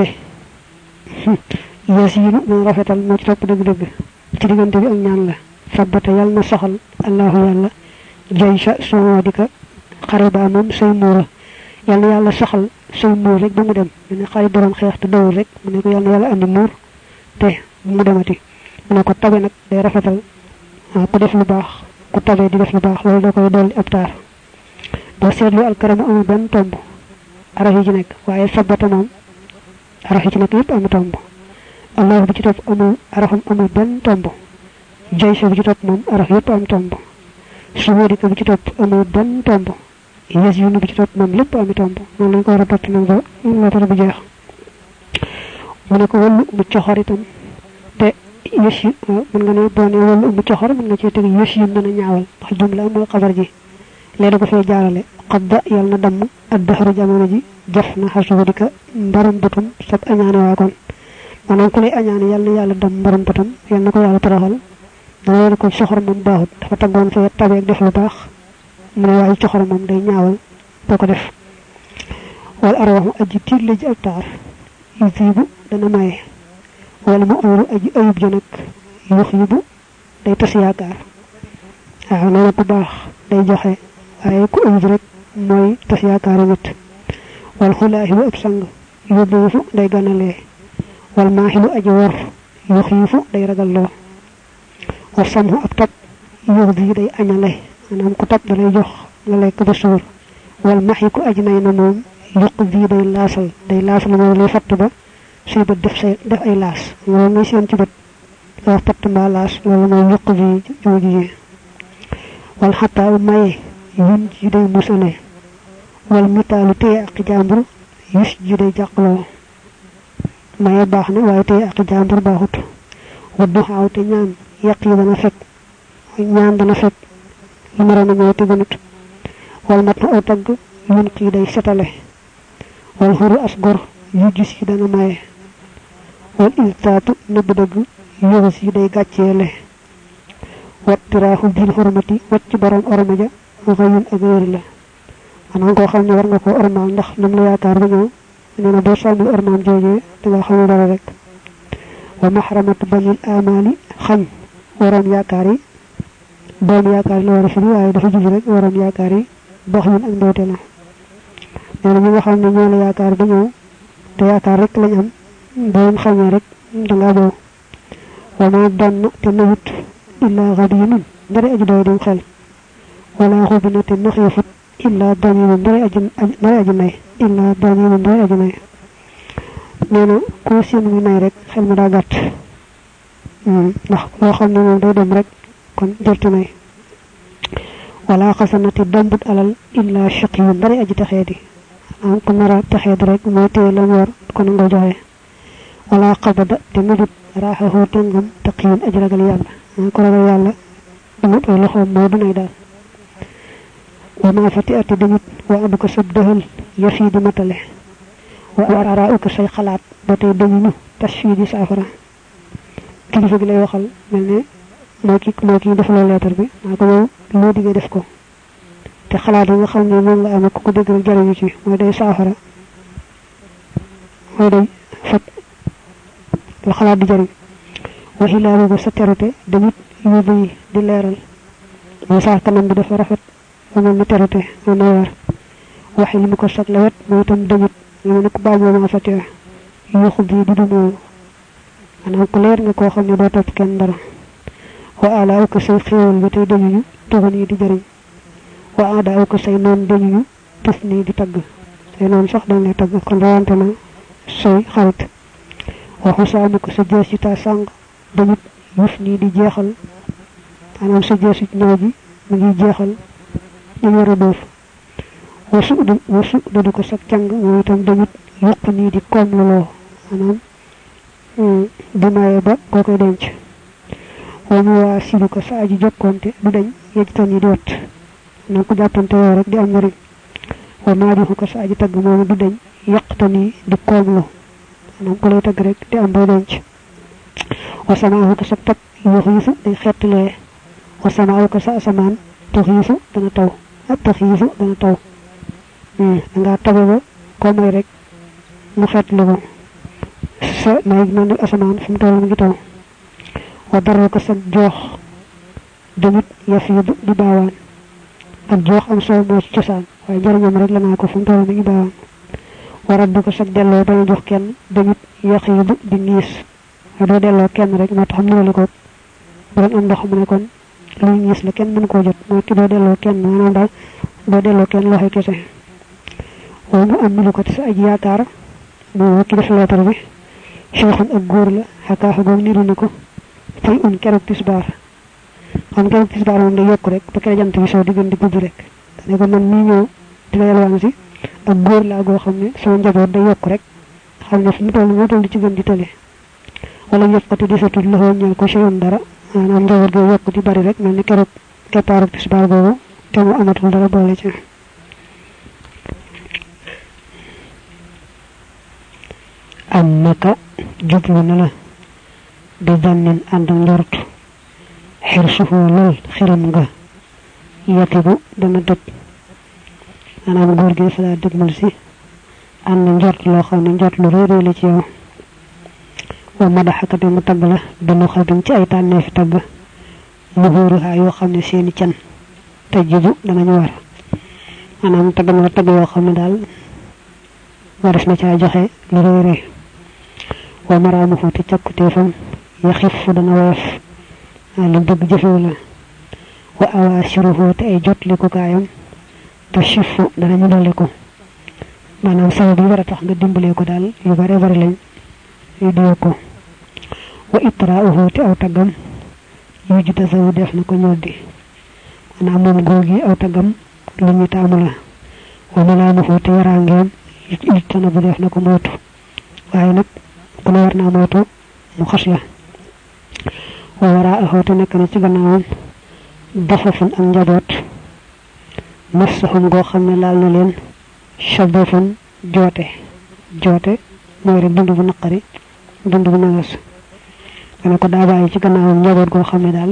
yasiinu na rafetal moo ci topp dëgg-dëgg ci diggante bi ak ñaan la sabbata yàlla na soxal allahu yàlla jaysa suwadika xare baa moom say muura yàlla yàlla soxal say muur rek ba mu dem mu ne xare borom xeex te dawul rek mu ne ko yàlla yàlla andi muur te mu demati mu ne ko tabe nag day rafetal ku def lu baax ku tabe di def lu baax loolu da koy dolli ab taar boo seetlu alkaramu amul benn tomb araf yi ci nekk waaye sabbata moom araf yi ci nekk yëpp amu tomb allah bi ci topp amul arafam amul benn tomb jaysa bi ci topp moom araf yëpp am tomb suwadika bi ci topp amul benn tomb yes yunu bi ci topp moom lépp ami tomb noonu lañ ko war a topp nag ba leetar bi jeex mu ne ko wallu mu coxor itam te yes yi mën nga ne boo ne wallu mu coxor mën nga cee teg yes yi mën a ñaawal ndax jumla mooy xabar ji léegi da ko fee jaarale xadda yàlla na damm ak daxaru jamono ji jaf na xasuwadika mbaram butum sab añaane waa kon maanaam ku lay añaane yàlla na yàlla damm mbaram butum yàlla na ko yàlla toroxal dana leen ko soxor moom baaxut dafa taggoon fee tabeeg def lu baax mu ne waaye coxor moom day ñaawal boo ko def wala arwaxu aji tiitle ji ak taar yusibu dana maye wala mu ayru aji ayub ja nag yux yibu day tas yaakaar waaw nee na ku baax day joxe waaye ku ayub rek mooy tas yaakaari nit wal xulaahilu ab sang yóbbuufu day ganalee wal maaxilu aji wor yux yifu day ragalloo wa samhu ab tab yux yi day añale maanaam ku tab dalay jox nga lekk ba suur wal maxi ku aj nay na moom yuq bii day laasal day laasal mooy lay fatt ba suy bët def say def ay laas nga loolu ngay seen ci bët nga wax fatt mbaa laas loolu mooy yuq bii jooju yi wal xataa maye yun ji day musale wal mitaalu téye ak jàmbur yus ji day jàqloo maye baax na waaye téye ak jàmbur baaxut waddu xaaw te ñaan yàq yi dana fekk ñaan dana fekk lu maroon a ñëw te gënut wal mat na aw tagg yun kii day setale wal xuru as gor yu gis yi dana maye wal iltaatu nëbb dëgg yoxus yi day gàcceele wat tiraaxu bil xurmati wat ci borom orma ja xëyun ak wéri la maanaam koo xam ne war nga ko ormaal ndax nam la yaakaar ba ñëw nee na boo sàmmul ormaam joojee danga xamul dara rek wa maxramatu banil amali xañ waroom yaakaar yi doom yaakaar yi la war a firi waaye dafa jublu rek waroom yaakaar yi dox yun ak ndoote la nee na ñi nga xam ne ñoo la yaakaar ba ñëw te yaakaar rek lañ am boo xañee rek dangaa bow wa ma donn te nawut illaa xadiyinun ndari aji doy dem xel wala xubina te naxiifut illaa dañinun ndari aji ndari aji nay illaa dañinun ndari aji nay nee na koo seen muy nay rek xel ma daa gàtt ndax loo xam ne moom day dem rek kon jërtu nay wala xasanati dambut alal illa shaqiyun ndari aji texeedi am ko nara texeedi rek mooy téye la war ko nangoo joxe wala qabada te mujut raaxaxoo tëngam taqiyun aji ragal yàlla ko ragal yàlla amut ay loxoom moo dunay daal wa ma fati ati dañut wa abuka sab dëxal yaf yi di matale wa ara uka say xalaat ba tey dañuñu tas fii di saafara kilifa gi lay waxal mel ne moo ki moo ki defaloo leetar bi naa ko yow loo diggee def ko te xalaat yi nga xam ne moom nga amee ku ko dégg rek jariñu ci mooy day saafara mooy day faj la xalaat di jariñ wa hilaalu sa terute damit yu bi di leeral mo sa kanam bi dafa rafet amul na terute na war waxi limu ko sak lawet mo tam damit ñu ne ko baamu ma faté yu xub di du mo ana ko leer nga ko xamne do top kenn dara wa ala ko say xewal ba tay dañu toxani di jariñ wa ada ko say non dañu tuf ni di tagg say non sax dañ lay tagg kon rawante na say xarit wa xusaamu ko sa jeesi ta sang damit yuf ni di jeexal anam sa jeesi ñoo ji mu ngi jeexal ñu wara doof wasu wasu do ko sak cang mo itam damit yokk ni di kom lolo anam di maye ba ko koy denc wa mu wa silu ko sa aji jokkonte du dañ yejtan yi di wat na ko jappante yow rek di am njariñ wa maadi ko sa aji tag mo du dañ yaqtani di komlo anam ko lay tag rek di am bo denc wa sama ko sa tak yo xisu di xetle wa sama ko sa asaman to xisu dana taw ak to xisu dana taw hmm nga tabe ba ko may rek mu xetle ko sa may man asaman fum tollu ngi taw wa daro ko sa jox damit yafidu di bawan ak jox am so mo ci ciosan way jarñam rek la na ko fum tollu ngi bawan wa rabbu ko sa delo bañu jox kenn damit yaxidu di niis do delo kenn rek mo tax mu ko borom am ndox mu ne kon lu niis la kenn mën ko jot mo ci do delo kenn manam dal do delo kenn loxay kesse wa mu am lu ko ci sa aji yaakar mo ki def leetar bi cheikhun ak góor la xakaa xagoog niru na ko fay un keroog tisbaar xam keroog tisbaar moom day yokk rek ba kere jant bi soo di gën di gudd rek dane ko man mii ñëw di la yalwaan si ak góor laa goo xam ne sama njaboot day yokk rek xam ne fu mu toll moo toll di ci gën di tële wala yokkati di satul la ñal ko cheyun dara maanaam njaboot goo yokk di bari rek mel ni keroog keppaaru tisbaar googu te mu amatul dara boole ci annaka jublu na la di dannin ànd njort xirsuhu lol xiram nga yatibu dana dëj maanaam góor gi fa daa dëgmal si ànd njort loo xam ne njort lu réeré la ci yow wa madaxakate mu tagg la danu xadim ci ay tànnee fi tagg mu hóoruhaa yoo xam ne seeni can te jibu danañu war maanaam tagg na tagg yoo xam ne daal waras na caa joxe lu réeré wa maramuhu te cakkuteefam yaxif dana woyof lu bëgg jëfew la wa awasiruhu te ay jotliku kaayam te shifu danañu dolli ko maanaam sabab yi war a tax nga dimbalee ko daal yu bare bare lañ yu diyo ko wa itrauhu te aw taggam yu juta sawu def na ko ñoddi maanaam moom góor gi aw taggam lu ñu taamu la wa malaamuhu te yarangeem ijtana bu def na ko moytu waaye nag ku la war naa moytu mu xas la wa waraahu te nekk na ci gannaawam dafafun ak njaboot massahum goo xam ne laal na leen shabafun joote joote mooy rek dund bu naqari dund bu nagas dana ko daa bàyyi ci gannaawam njaboot goo xam ne daal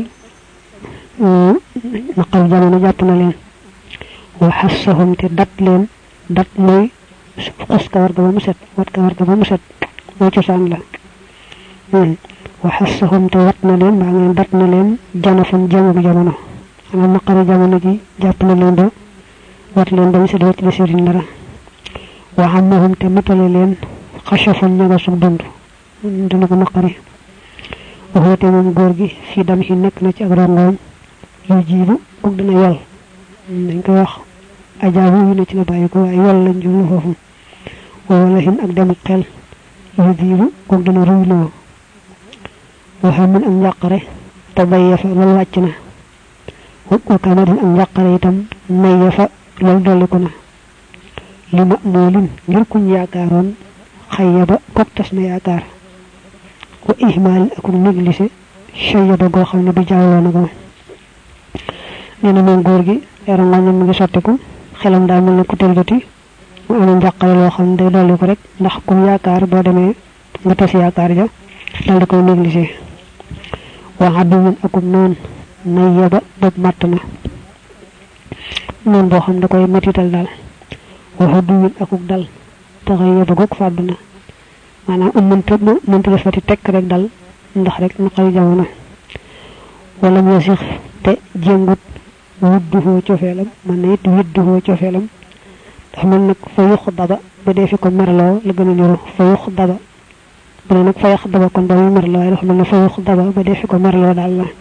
naqari jamono jàpp na leen wa xassahum te dat leen dat mooy xos ka war ga ba mu set wat ka war ga ba mu set moo cosaan la wa xassahum te wat na leen mbaa ngeen dat na leen janafan jamono jamono xanaa naqari jamono ji jàpp na leen ba wat leen ba mu set wacc la sëriñ dara wa xammahum te matale leen xasafan ñagasug dund dina ko naqari waxoote moom góor gi fii dam xi nekk na ci ak rongoom yu jiibu kuk dina yol dañ koy wax ajaabu yu ne ci la bàyyi ko waaye yol lañ jublu foofu wa wala hin ak dem xel yu jiibu kuk dina ruyloo waxa min ak njàqare te bayya fa loolu wàcc na wa kamadin ak njàqare itam mayya fa loolu dolliku na li ma moolin ngir kuñ yaakaaroon xayya ba kok tas na yaakaar wa ihmaalin ak négligé chaya ba goo xam ne du jaawloo na ko nee na moom góor gi yaram ngañam ngi sottiku xelam daa mel ne ku tëlbati mu amee njàqare loo xam ne day dolli ko rek ndax kum yaakaar boo demee nga tas yaakaar ja dal di koy négligé wa aduwin akum noon nayya ba bob matt na noon boo xam da koy metital daal wa aduwin akuk dal taxayya ba gog fàddu na maanaam am mënta mënta defati tekk rek dal ndax rek naqari jamono wala mu six te jéngut wudduhoo cofeelam man na it widduhoo cofeelam dafa mel nag fa yuq daba ba dee fi ko merloo la gën a niru fa yuq daba bu ne nag fa yaq daba kon ba muy merloo waaye dafa mel ne fa yuq daba ba dee fi ko merloo daal la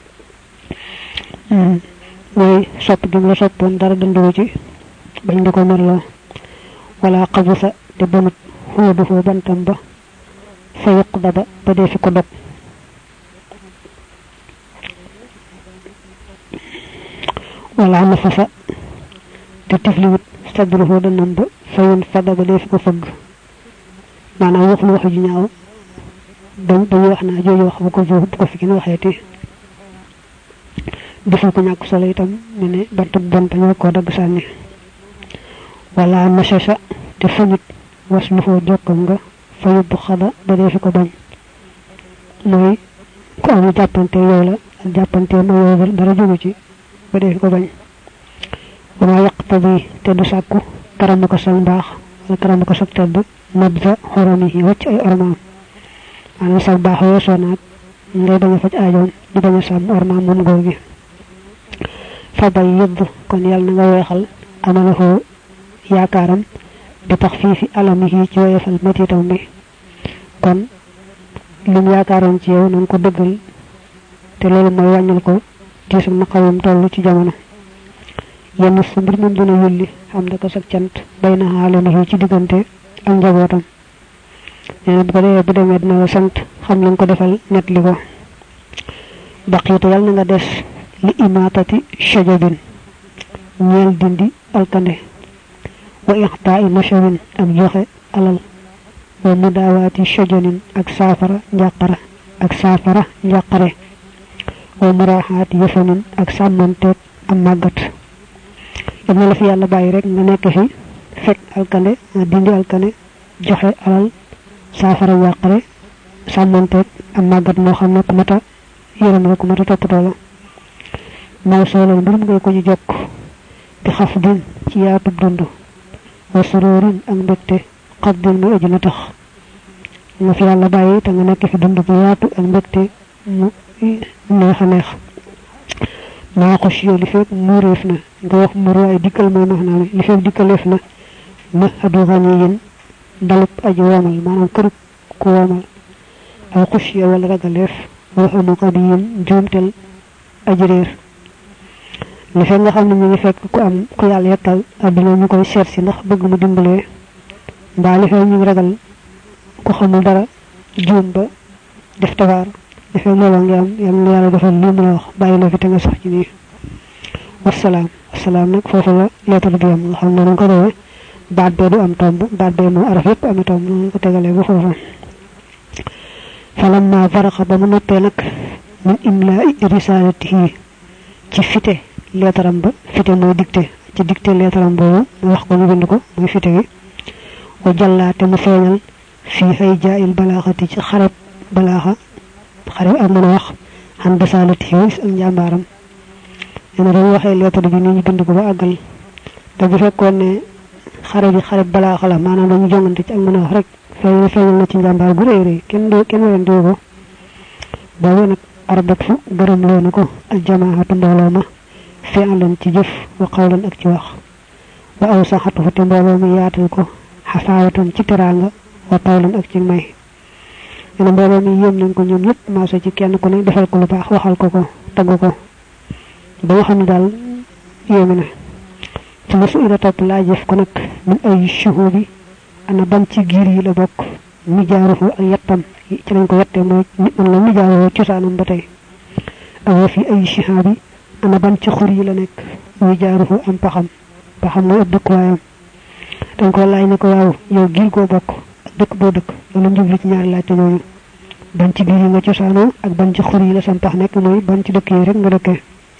mooy sopp gi mu la soppoon dara danduwu ci bañ di ko merloo wala xabusa te bonut xóoduhoo bantam ba fa yuq daba ba dee fi ko dog wala nafasa te tifliwut sadruhu danam ba fayoon fada ba def ko fëgg maanaam waxul waxu ji ñaaw dañ dañuy wax naa jooju wax bu ko bu ko fi kenn waxeeti deful ko ñàkk solo itam mu ne bant bant ñoo ko dagg sànni wala machasa te fañut wasluhoo jokkam nga fayut bu xada ba def ko bañ mooy ku amu jàppante yow la ak jàppante ma yow dara jógu ci ba def ko bañ wama yaqtadi te du sàkku karamu ko sag mbaax wala karamu ko sag tedd nabza xoramihi wacc ay ormaam maanaam sag baax weesoo naag ngay bañ a faj aajoom di bañ a sàmm ormaam moom góor gi fa bay yëbb kon yàlla na nga weexal amalahu yaakaaram bi tax fii fi alamihi ci woyefal metitam bi kon lim yaakaaroon ci yow na nga ko dëggal te loolu mooy wàññal ko tiisu naqawam toll ci jamono yenn su mbir moom dina yulli xam da ko sag cant bay na xaalamihi ci diggante ak njabootam nee na bu ko defee bu demee dina la sant xam lañ ko defal net li ko baqiitu yàlla na nga des li imaatati shajabin ñeel dindi alkande wa ixtaa'i nashawin ak joxe alal wa mudaawaati shajanin ak saafara njàqara ak saafara njàqare wa muraaxaati yëfanin ak sàmmanteeg am màggat yam na la fi yàlla bàyyi rek nga nekk fi fekk alkande dindi alkande joxe alal saafara njàqare sàmmanteeg am màggat moo xam ne ku mata yërëm la ku mata toppatoo la maw soolal mbirum ngay ko ñu jokk bi xaf din ci yaatub dund wa suróorin ak mbégte xaf din muy aju na tax nga fi yàlla bàyyi te nga nekk fi dund bu yaatu ak mbégte mu neex a neex maa xos yow li fekk muureef na nga wax muur waaye dikkal mooy max naa ne li fekk dikkaleef na ma adu xañi yin dalub aji woomal maanaam kërub ku woomal aw xus yow wala ragaleef wax amu xabi yin juumtel aji réer li fekk nga xam ne ñu ngi fekk ku am ku yàlla yettal àdduna ñu koy seet si ndax bëgg mu dimbalee mbaa li fekk ñu ngi ragal ku xamul dara juum ba def tabaar li fekk loolu ngi am yal na yàlla defal lii mu la wax bàyyi la fi te nga sax ci nii wasalaam wasalaam nag foofu la lettre bi am nga xam ne nañ ko dowe baat bee du am tomb baat bee moom araf yépp ami tomb noonu ko tegalee ba foofu falamma faraxa ba mu noppee nag min imlaa'i risalatihi ci fite leetaram ba fite mooy dicté ci dicté leetaram boobu mu wax ko ñu bind ko muy fite gi wa jàllaate mu feeñal fii hay jaayil balaaxati ci xareb balaaxa xareb ak mën a wax xan basalati wis ak njàmbaaram nee na dañu waxee leetar bi ni ñu bind ko ba àggal te bu fekkoon ne xare bi xareb balaaxa la maanaam dañu jongante ci ak mën a wax rek feeñal feeñal na ci njàmbaar gu réy réy kenn do kenn werante ko boobu nag arabat fu gërëm loo na ko aljamaatu mbooloo ma fi'lan ci jëf wa qawlan ak ci wax wa awsaxatu te mbooloo mi yaatal ko xafaawatan ci teraanga wa qawlan ak ci may ene mbooloo mi yéem nañ ko ñoom ñëpp maase ci kenn ku ne defal ko lu baax waxal ko ko tagg ko ba nga xam ne daal yéeme na ci ma su ila topp laa jëf ko nag min ay shuhubi ana ban ci giir yi la bokk mi jaarufu ak yettam ci lañ ko yettee mooy nit man la mi jaaroo cosaanam ba tey awa fi ay shihaabi ana ban ci xur yi la nekk mi jaarufu am paxam paxam mooy ab dëkkuwaayam dañ ko laaj ne ko waaw yow giir koo bokk ak dëkk boo dëkk loolu njubli ci ñaari laajte ñooñu ban ci giir yi nga cosaanoo ak ban ci xur yi la sam pax nekk mooy ban ci dëkk yi rek nga dëkkee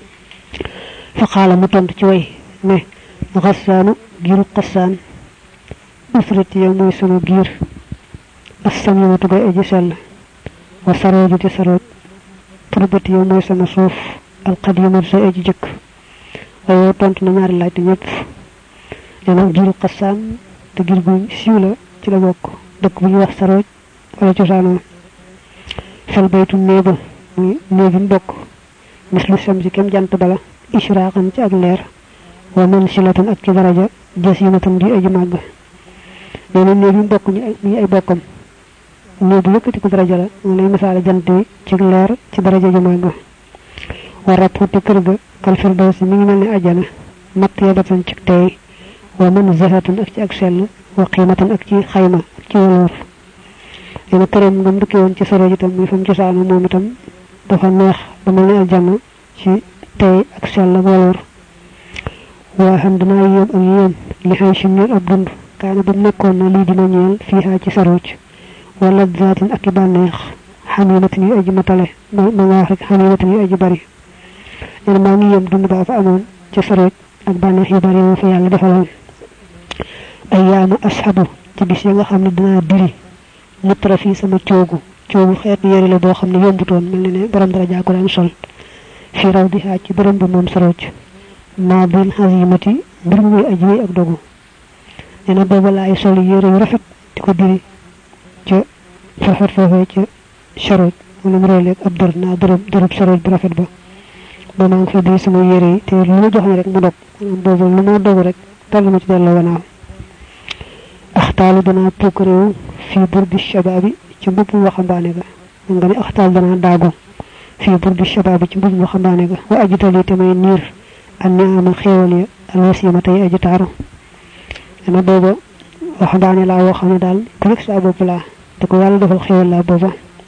fa xaala mu tontu ci way ne xassaanu giiru xassaan usrati yow mooy sunu giir assamiyatu gay aji sell wa sarooju te sarooj turbati yow mooy sama suuf alqadimatu say aji jëkk waaye yow tontu na ñaari laajte ñëpp nee na giiru xassaan te giir gu siiw la ci la bokk dëkk bu ñu wax Saroj wala cosaanoo fal baytu néeba muy néegum bokk mislu samsi kem jant bala israaqan ci ak leer wa mansilatan ak ci daraja jasimatan di aji màgg nee na néegum bokk ñu ay bokkam néegu yëkkati ko daraja la mu lay misaale jant bi ci leer ci daraja ju màgg wa rabbu te kër ga kal firdawsi mi ngi mel ni ajjana matt yabatan ci tey wa man zahatan ak ci ak sell wa qiimatan ak ci xayma ak ci waloor nee na këram ngam dëkke woon ci Saroj itam muy fam cosaanu moom itam dafa neex ba mel ni aljanna ci tey ak sell ak waloor waa xam dinaa yéem ak yéem li xay si ñeel ab dund kaana bu nekkoon na lii dina ñeel fiihaa ci Saroj wala zaatin ak i bànneex xamimatin yu aji matale ma ma nga wax rek xamimatin yu aji bari nee na maa ngi yéem dund baa fa amoon ci Saroj ak bànneex yu bari moo fa yàlla defaloon ay yaama asxabu ci bis ya nga xam ne dinaa diri mutra fii sama coogu coogu xeetu yére la boo xam ne yombutoon mel ne ne borom dara jaa ko daan sol fii raw di xaaj ci borom bi moom Saroj maa bil xazimati mbir mu muy aji ak dogu nee na booba laay sol yére yu rafet di ko diri ca farfat foofee ca Saroj wala mu roleeg ab dër naa dërëb dërëb Saroj bu rafet ba ba maa ngi fa diri sama yére yi te lu ma jox ne rek mu dog maanaam boobu lu ma dogu rek tollu ma ci delloo gannaaw axtaalu danaa pukkaréew fii burdi shababi ci mbubbu waxambaane ga nga ne axtaal danaa daagu fii burdi shababi ci mbubbu waxambaane ga wa ajitali te may niir an ni ama xéewal ya alwasima tey aji taaru dana booba waxambaane laa woo xam ne daal ku nekk saa bopp laa te ko yàlla defal xéewal laa booba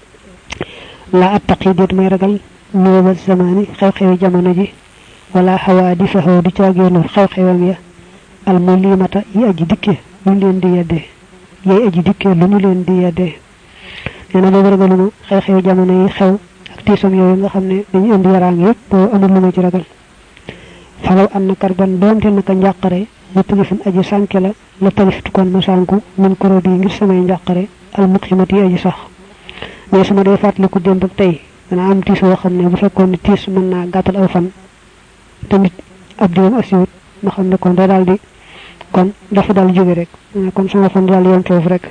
laa attaqi déet may ragal nuuba zamaani xew-xewi jamono ji wala xawaa di fexoo di caageenu xew-xewam ya almulimata yi aji dikke lu ñu leen di yeddee yay aji dikke lu ñu leen di yeddee nee na boobu ragaluma xew-xewi jamono yi xew ak tiisam yooyu nga xam ne dañu indi yaraang yëpp boo amul lu ma ci ragal falaw an na karban doonte naka njàqare mu tëgifun aji sànke la la taliftu kon ma sànku min korodi ngir samay njàqare almuqimati yi aji sax mais su ma dee fàttaliku démb ak tey dana am tiis woo xam ne bu fekkoon ne tiis mën naa gàttal aw fan tamit ab diwam asiwut ma xam ne kon da daal di kon dafa daal jóge rek kon sama fan daal yom foofu rek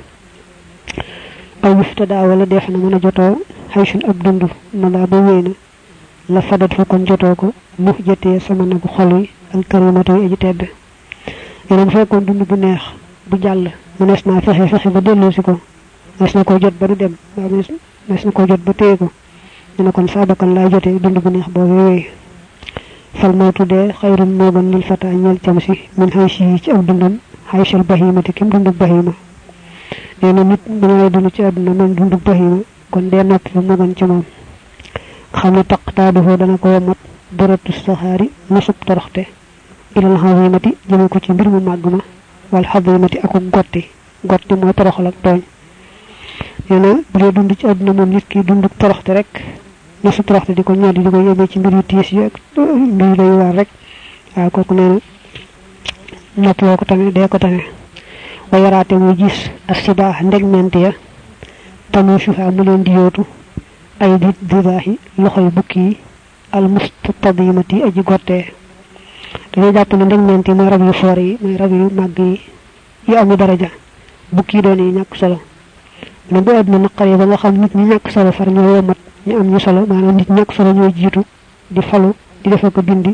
aw yuftada wala def na mën a jotoo xaysun ab dund ma laa ba wéy na la fadat fa kon jotoo ko mu jëtee sama nagu xol yi alkarimatu yi aji tedd yeneen bu fekkoon dund bu neex bu jàll mënees naa fexe fexe ba delloosi ko mënees na koo jot ba du dem waaw mënees na koo jot ba téye ko dina kon saabakan laay jotee dund bu neex boobu wéy fal mawtu dee xayrun moo gën lil fata ñeel cam si min xay si ci aw dundam xaysal bahimati kim dundug bahima nee na nit bu ngay dund ci àdduna moom dundug bahima kon dee nopp fa moo gën ci moom xam ne taq taaduhoo dana ko womat doratu saxaari nasub toroxte ilal xazimati jëme ko ci mbir mu màgg ma wal xazimati aku gotti gotti mooy toroxal ak tooñ nee na bu dee dund ci àdduna moom nit ki dundug toroxte rek na su toroxte di ko ñoddi di ko yóbbee ci mbir yu tiis yi ak mbir yu doy waar rek waaw kooku nee na nopp woo ko tane dee ko tane wa yaraate muy gis ak sibaax ndegment ya tamu suufa mu leen di yootu ay di dibaaxi loxoy bukki yi al mustadimati aji gottee dañuy jàpp ne ndegment yi mooy rab yu foor yi mooy rab yu màgg yi yu amu daraja bukki yi doon yi ñàkk solo ne bu àdduna naqaree ba nga xam nit ñi ñàkk solo far ñoo yomat ñu am ñu solo maanaam nit ñàkk solo ñooy jiitu di falu di defa ko dindi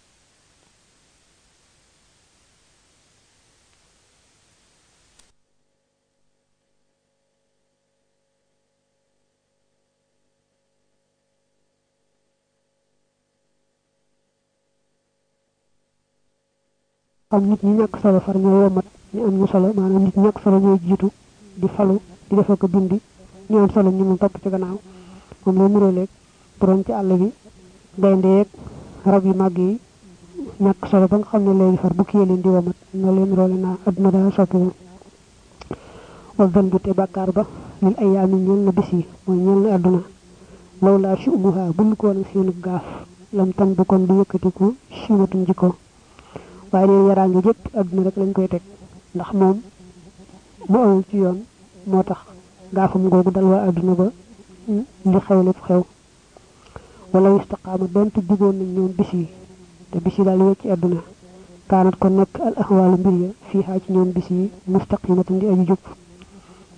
xam nit ñi ñàkk solo far ñoo yomat ñu am ñu solo maanaam nit ñàkk solo ñooy jiitu di falu di defa ko dindi ñu am solo ñu mu topp ci gannaaw moom lay muróoleeg borom ci àll bi gaynde yeeg rab yu màgg yi ñàkk solo ba nga xam ne léegi far bukki leen di womat noo leen roole naa adduna daa soppi moom wal dan bu te bàkkaar ba lil ayaami ñeel na bis yi mooy ñeel na adduna law laa si umuha bul ko woon seenu gaaf lam tam bu kon du yëkkatiku simatun jikko waaye neen yaraange jëpp adduna rek lañ koy teg ndax moom mu awul ci yoon moo tax gaafam googu dal waa adduna ba li xew lépp xew wala istaqaama doonte digoon nañ ñoom bis yi te bis yi daal wecc adduna kaanat ko nekk al ahwaalu mbir ya fii xaa ci ñoom bis yi mustaqimatan di aji jub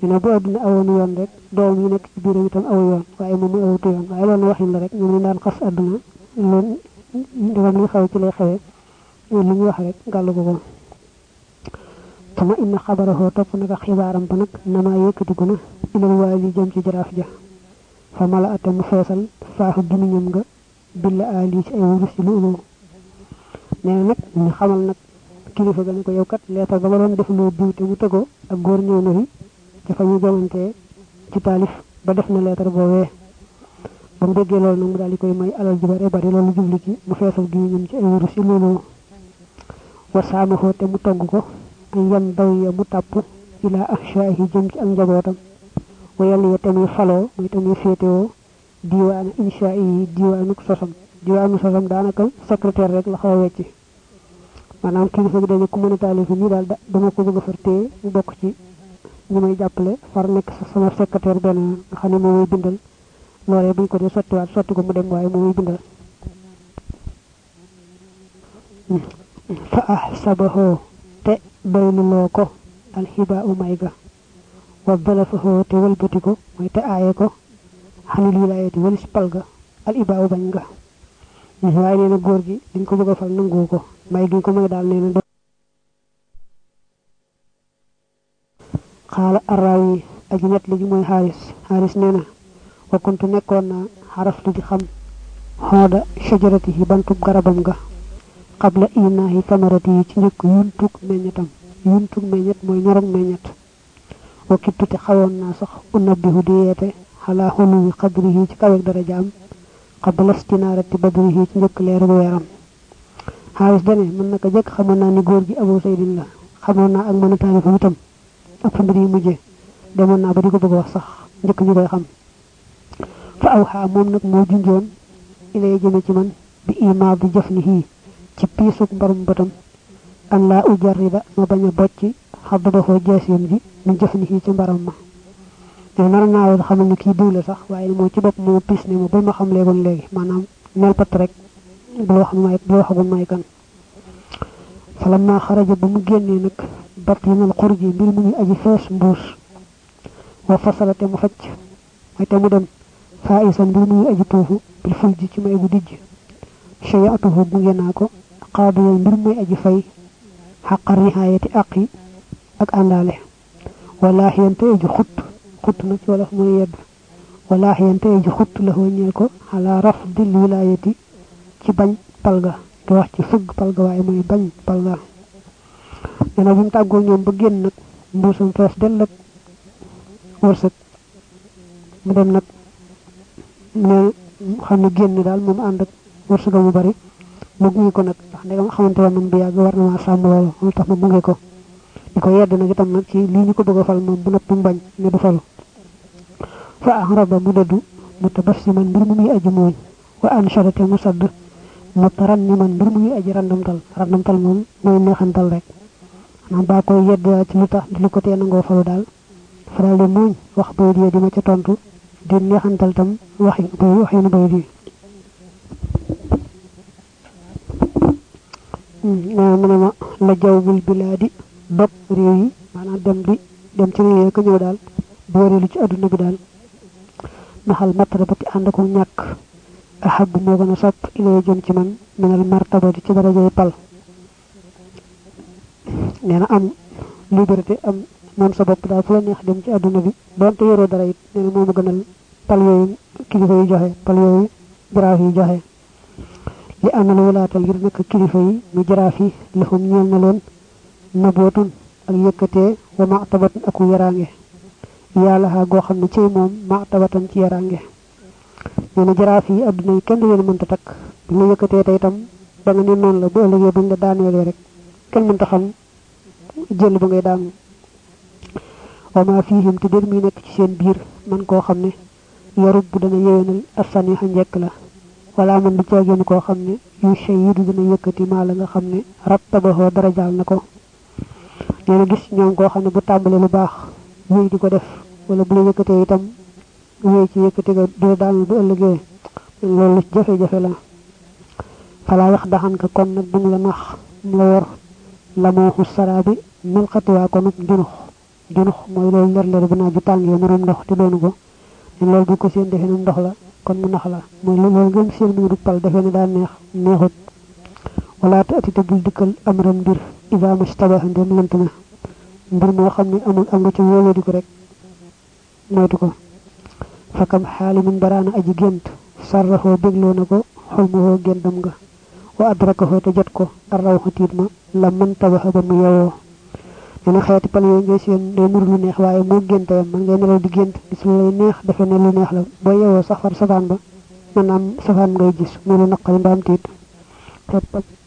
ñu bu aduna awoon yoon rek doom yi nekk ci biiram itam aw yoon waaye moom mu awutu yoon waaye loolu waxin la rek ñu daan xas aduna loolu ndegam li xaw ci lay xewee li ñu wax rek gàllu ko ko tama inna xabarahu topp naka xibaaram ba nag nama yëkkatiku na ilal waali jëm ci jaraaf ja fa mala ate mu feesal faaxu gimiñam nga billa ali ci ay wurus ci lu nee nag ñu xamal nag kilifa ga ne ko yow kat leetar ba ma doon def loo diw te mu tegoo ak góor ñëw na fi te fa ñu jomante ci taalif ba def na leetar boobee ba mu déggee loolu nag mu daal di koy may alal ju bare bari loolu jublu ci mu feesal gimiñam ci ay wurus ci loolu wa saamaxoo te mu togg ko ay yan daw ya mu tàpp ila ahshaahi jëm ci ak njabootam wa yàlla ya tamit faloo muy tamit féetewoo diwaanu insha yi diwaanu sosam diwaanu sosam daanaka secrétaire rek la xaw a wecci maanaam kilifa gi dañu ko mën a taalif ni daal dama ko bëgg a far téye mu bokk ci ñu may jàppale far nekk sama secrétaire benn nga xam ne moom muy bindal loolee buñ ko dee sottiwaat sotti ko mu dem waaye moom muy bindal fa ahsabahu te doyluloo ko alxiba u may ga wa dalafahu te walbati ko mooy te aaye ko xanil wilaayati walis pal ga al iba u bañ ga waaye nee na góor gi dañ ko bëgg a fal nangu ko may gi ko may daal nee na xaala arraawi aji net li mooy xaaris xaaris nee na wa kuntu nekkoon naa xaraftu di xam xooda shajarati yi bantub garabam ga qabla inaahi samarati yi ci njëkk yuntug meññetam yuntug meññet mooy ñorog meññet wa kittu te xawoon naa sax unabbihu di yeete xalaa xuluwi xadrihi ci kaweeg darajaam qabla stinaarati badrihi ci njëkk leeru weeram xaalis dane mën naka jëkk xamoon naa ni góor gi Abu Saydin la xamoon naa ak mën a taalifa itam ak fa mbir yi mujje demoon naa ba di ko bëgg wax sax njëkk ñu koy xam fa aw xaa moom nag moo junjoon ilay jëme ci man bi imaa bi jëf ni hii ci piisuk mbarum bëtam an laa ujarrida ma bañ a bocci xaddabaxoo jeesiyam ji ñu jëf ni hii ci mbaram ma te nar naa woon xamal ni kii diw la sax waaye moo ci bopp moo piis ne ma ba ma xam léegoon léegi maanaam mel pat rek bu wax may bu waxagul may kan falamma xaraja ba mu génnee nag batinal xurji mbir mu ngi aji fees mbuus wa fasala te mu facc mooy te mu dem faisan mbir mu ngi aji tuufu bil ful ji ci may gu dijj shayatuhu gunge naa ko qaadiyan mbir muy aji fay xaqar nihaayati aqi ak àndaale walaahi yante aji xut xut na ci wolof mooy yedd walaahi yante aji xut la ñeel ko ala rafdil wilaayati ci bañ palga te wax ci fëgg palga waaye mooy bañ palga dana bu mu tàggoo ñoom ba génn nag mbuusam fees dell ak wërsëg mu dem nag ne xam ne génn daal moom ànd ak wërsëga mu bari mu gunge ko nag ndax ndegam xamante woon nañ bu yàgg war na maa sàmm loolu moo tax ma gunge ko di ko yedd nag itam nag ci lii ñu ko bëgg a fal moom bu noppi mu bañ ne du falu fa axraba mu dëddu mu tabassiman mbir mu muy aji mooñ wa ansharate mu sadd mu taran ni man mbir mu muy aji randamtal randamtal moom mooy neexantal rek maanaam baa koy yedd ci lu tax di lu ko tee nangoo falu daal dafa daal di mooñ wax bay di di ma ca tontu di neexantal tam waxi bay waxinu bay di nee mu ne ma la jawbul bilaadi dog réew yi maanaam dem di dem ci réew yi ko ñëw daal booreelu ci adduna bi daal maxal martabati ànd ak ñàkk ahab moo gën a sopp ilay jëm ci man minal martabati ci darajay pal nee na am liberté am moom sa bopp daal fu la neex dem ci adduna bi doonte yoroo dara it nee na moo ma gënal pal yooyu kilifa yi joxe pal yooyu jaraaf yi joxe li amal walaatal ngir nekk kilifa yi mu jaraaf yi lixum ñeel na leen nabootun ak yëkkatee wa martabatan aku yaraange yàlla xaa goo xam ne ci moom martabatan ci yaraange nee na jaraaf yi adduna yi kenn du leen mënta takk bu la yëkkatee tey itam ba nga ne noonu la bu ëllëgee buñ la daaneelee rek kenn mënta xam jël ba ngay daanu wa ma fiihim te dér mi nekk ci seen biir man koo xam ne yarub bu dana yewenal assani xa njekk la wala man du ceegeen koo xam ne yu shayidu dina yëkkati maa la nga xam ne rattabaxoo dara jaal na ko nee na gis ñoom koo xam ne bu tàmbalee lu baax wéy di ko def wala bu la yëkkatee itam wéy ci yëkkati ga du daal bu ëllëgee loolu jafe-jafe la falaa wax daxan ka kon nag bu mu la nax mu la wor la mooxu saraabi melxatiwaa ko nag njunux junux mooy loolu leer leer bu naaj bi tàngee murum ndox te doonu ko ne loolu bu ko seen defee ne ndox la kon mu nax la mooy loolu ngeen seen mu du pal defee ne daa neex neexut wala ta atite bul dikkal amram mbir ida mustabaha ndem lant na mbir moo xam ne amul am nga ci wóoloo di ko rek moytu ko fakam xaalimin baraana aji gént sarraxoo bégloo na ko xolmuhoo géntam nga wa adrakaxoo te jot ko arraw xatiit ma la man tabaxa ba mu yowoo dina xeeti pal yooyu ngay seen day nur lu neex waaye moo géntayam man ngay nelaw di gént gis lu lay neex defe ne lu neex la boo yowoo sax far safaan ba man am safaan ngay gis mu lu naqari mbaam tiit xeet pal